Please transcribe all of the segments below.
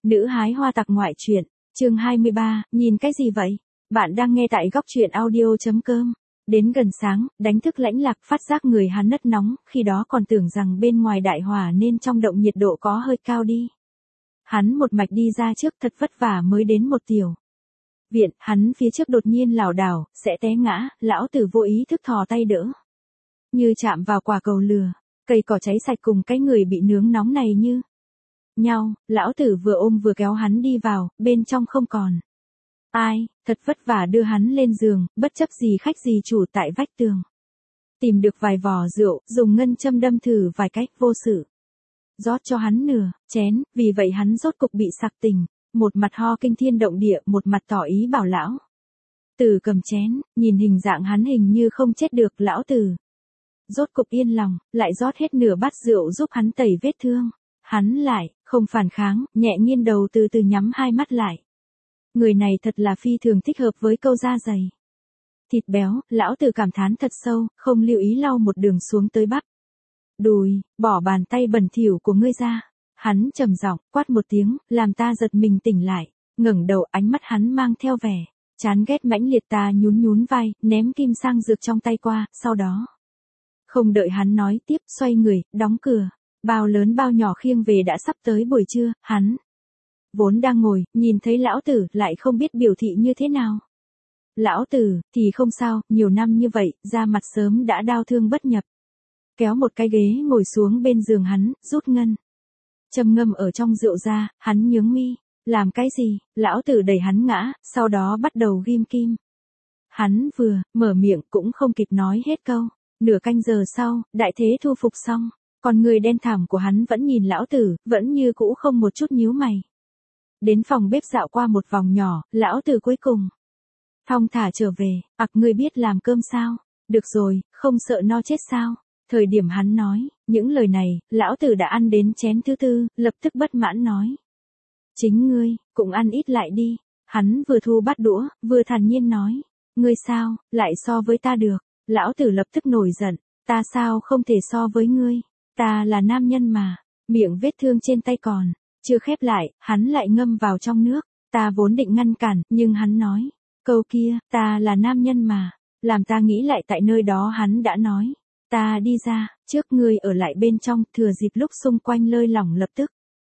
Nữ hái hoa tặc ngoại truyện, chương 23, nhìn cái gì vậy? Bạn đang nghe tại góc truyện audio.com. Đến gần sáng, đánh thức Lãnh Lạc phát giác người hắn nất nóng, khi đó còn tưởng rằng bên ngoài đại hỏa nên trong động nhiệt độ có hơi cao đi. Hắn một mạch đi ra trước thật vất vả mới đến một tiểu viện, hắn phía trước đột nhiên lảo đảo, sẽ té ngã, lão tử vô ý thức thò tay đỡ. Như chạm vào quả cầu lửa, cây cỏ cháy sạch cùng cái người bị nướng nóng này như nhau, lão tử vừa ôm vừa kéo hắn đi vào, bên trong không còn ai, thật vất vả đưa hắn lên giường, bất chấp gì khách gì chủ tại vách tường. Tìm được vài vò rượu, dùng ngân châm đâm thử vài cách vô sự. Rót cho hắn nửa chén, vì vậy hắn rốt cục bị sặc tỉnh, một mặt ho kinh thiên động địa, một mặt tỏ ý bảo lão tử cầm chén, nhìn hình dạng hắn hình như không chết được, lão tử rốt cục yên lòng, lại rót hết nửa bát rượu giúp hắn tẩy vết thương. Hắn lại không phản kháng, nhẹ nghiêng đầu từ từ nhắm hai mắt lại. Người này thật là phi thường thích hợp với câu da dày thịt béo, lão tử cảm thán thật sâu, không lưu ý lau một đường xuống tới bắp đùi, bỏ bàn tay bẩn thỉu của ngươi ra. Hắn trầm giọng quát một tiếng, làm ta giật mình tỉnh lại, ngẩng đầu, ánh mắt hắn mang theo vẻ chán ghét mãnh liệt. Ta nhún nhún vai, ném kim sang dược trong tay qua, sau đó không đợi hắn nói tiếp, xoay người, đóng cửa. Bao lớn bao nhỏ khiêng về. Đã sắp tới buổi trưa, hắn vốn đang ngồi, nhìn thấy lão tử, lại không biết biểu thị như thế nào. Lão tử, thì không sao, nhiều năm như vậy, da mặt sớm đã đau thương bất nhập. Kéo một cái ghế ngồi xuống bên giường hắn, rút ngân châm ngâm ở trong rượu ra, hắn nhướng mi. Làm cái gì? Lão tử đẩy hắn ngã, sau đó bắt đầu ghim kim. Hắn vừa mở miệng cũng không kịp nói hết câu. Nửa canh giờ sau, đại thế thu phục xong. Còn người đen thẳm của hắn vẫn nhìn lão tử, vẫn như cũ không một chút nhíu mày. Đến phòng bếp dạo qua một vòng nhỏ, lão tử cuối cùng thong thả trở về. Ngươi biết làm cơm sao? Được rồi, không sợ no chết sao? Thời điểm hắn nói những lời này, lão tử đã ăn đến chén thứ tư, lập tức bất mãn nói. Chính ngươi, cũng ăn ít lại đi. Hắn vừa thu bát đũa, vừa thản nhiên nói. Ngươi sao, lại so với ta được? Lão tử lập tức nổi giận. Ta sao không thể so với ngươi? Ta là nam nhân mà. Miệng vết thương trên tay còn chưa khép lại, hắn lại ngâm vào trong nước. Ta vốn định ngăn cản, nhưng hắn nói câu kia, ta là nam nhân mà, làm ta nghĩ lại tại nơi đó hắn đã nói. Ta đi ra, trước ngươi ở lại bên trong, thừa dịp lúc xung quanh lơi lỏng lập tức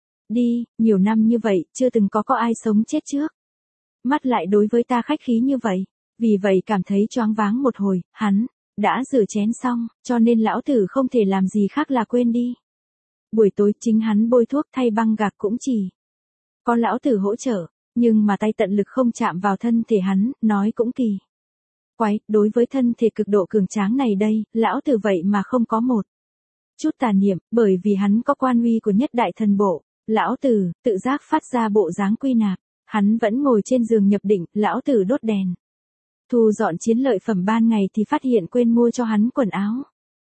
đi. Nhiều năm như vậy, chưa từng có ai sống chết trước mắt lại đối với ta khách khí như vậy. Vì vậy cảm thấy choáng váng một hồi. Hắn đã rửa chén xong, cho nên lão tử không thể làm gì khác là quên đi. Buổi tối chính hắn bôi thuốc thay băng gạc cũng chỉ có lão tử hỗ trợ, nhưng mà tay tận lực không chạm vào thân thể hắn, nói cũng kỳ quái, đối với thân thể cực độ cường tráng này đây, lão tử vậy mà không có một chút tà niệm, bởi vì hắn có quan uy của nhất đại thần bộ. Lão tử tự giác phát ra bộ dáng quy nạp, hắn vẫn ngồi trên giường nhập định. Lão tử đốt đèn, thu dọn chiến lợi phẩm ban ngày thì phát hiện quên mua cho hắn quần áo.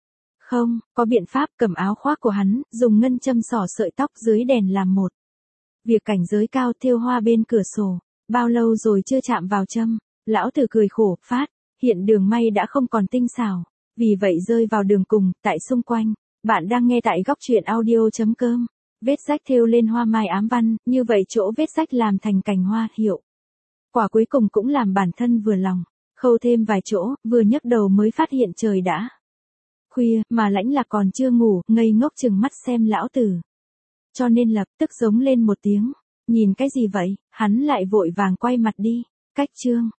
Không có biện pháp, cầm áo khoác của hắn, dùng ngân châm xỏ sợi tóc dưới đèn làm một việc cảnh giới cao, thêu hoa bên cửa sổ. Bao lâu rồi chưa chạm vào châm? Lão tử cười khổ, phát hiện đường may đã không còn tinh xảo, vì vậy rơi vào đường cùng. Tại xung quanh, bạn đang nghe tại góc truyện audio.com. Vết rách thêu lên hoa mai ám văn, như vậy chỗ vết rách làm thành cành hoa hiệu quả cuối cùng cũng làm bản thân vừa lòng. Khâu thêm vài chỗ, vừa nhấc đầu mới phát hiện trời đã khuya, mà Lãnh Lạc còn chưa ngủ, ngây ngốc chừng mắt xem lão tử. Cho nên lập tức giống lên một tiếng. Nhìn cái gì vậy? Hắn lại vội vàng quay mặt đi. Cách chương